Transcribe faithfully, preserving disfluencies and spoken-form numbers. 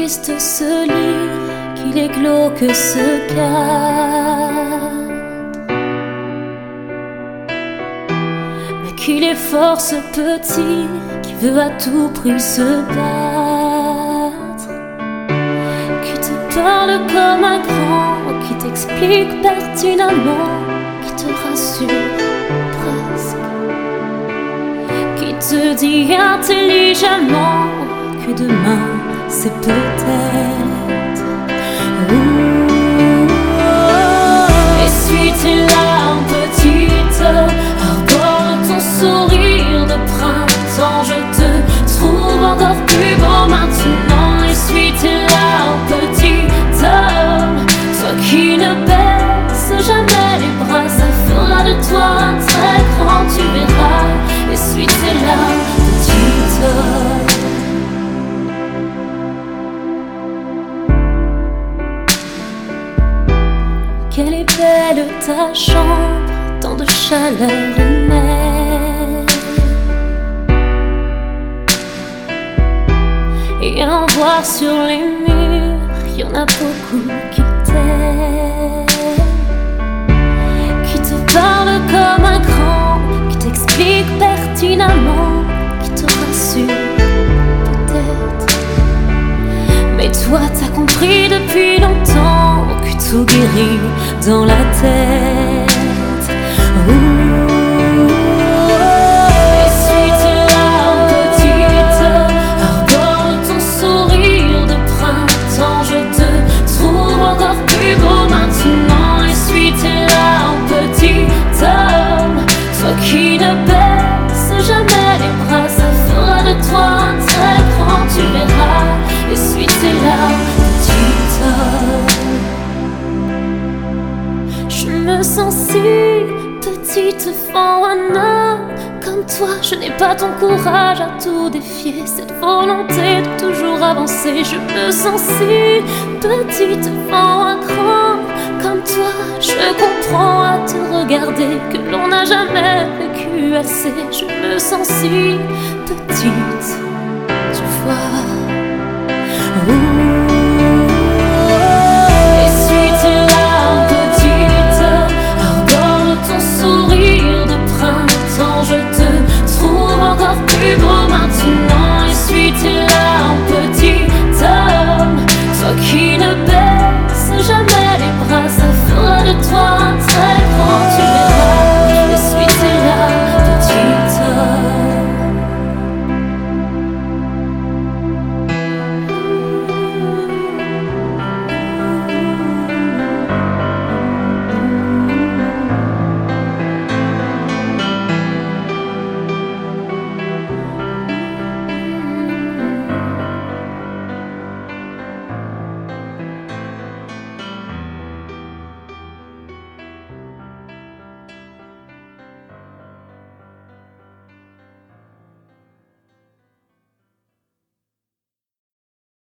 triste ce lit, qu'il est glauque ce cadre, mais qu'il est fort ce petit qui veut à tout prix se battre, qui te parle comme un grand, qui t'explique pertinemment, qui te rassure presque, qui te dit intelligemment que demain c'est peut-être. Essuie tes larmes petite, arbore ton sourire de printemps. Je te trouve encore plus beau maintenant. Essuie tes larmes petit homme, toi qui ne baisse jamais les bras, ça fera de toi un très grand, tu verras. Essuie tes larmes petite homme. Quelle est belle ta chambre, tant de chaleur humaine, et en voir sur les murs, y en a beaucoup qui t'aiment, qui te parlent comme un grand, qui t'expliquent pertinemment, qui te rassurent peut-être. Mais toi t'as compris depuis longtemps que tout guérit dans la tête. Ouh. Essuie tes larmes petite, arbore ton sourire de printemps. Je te trouve encore plus beau maintenant. Essuie tes larmes petit homme, toi qui ne baisse jamais les bras, ça fera de toi un très grand, tu verras. Essuie tes larmes petite homme. Je me sens si petite devant un homme comme toi. Je n'ai pas ton courage à tout défier, cette volonté de toujours avancer. Je me sens si petite devant un grand comme toi. Je comprends à te regarder que l'on n'a jamais vécu assez. Je me sens si petite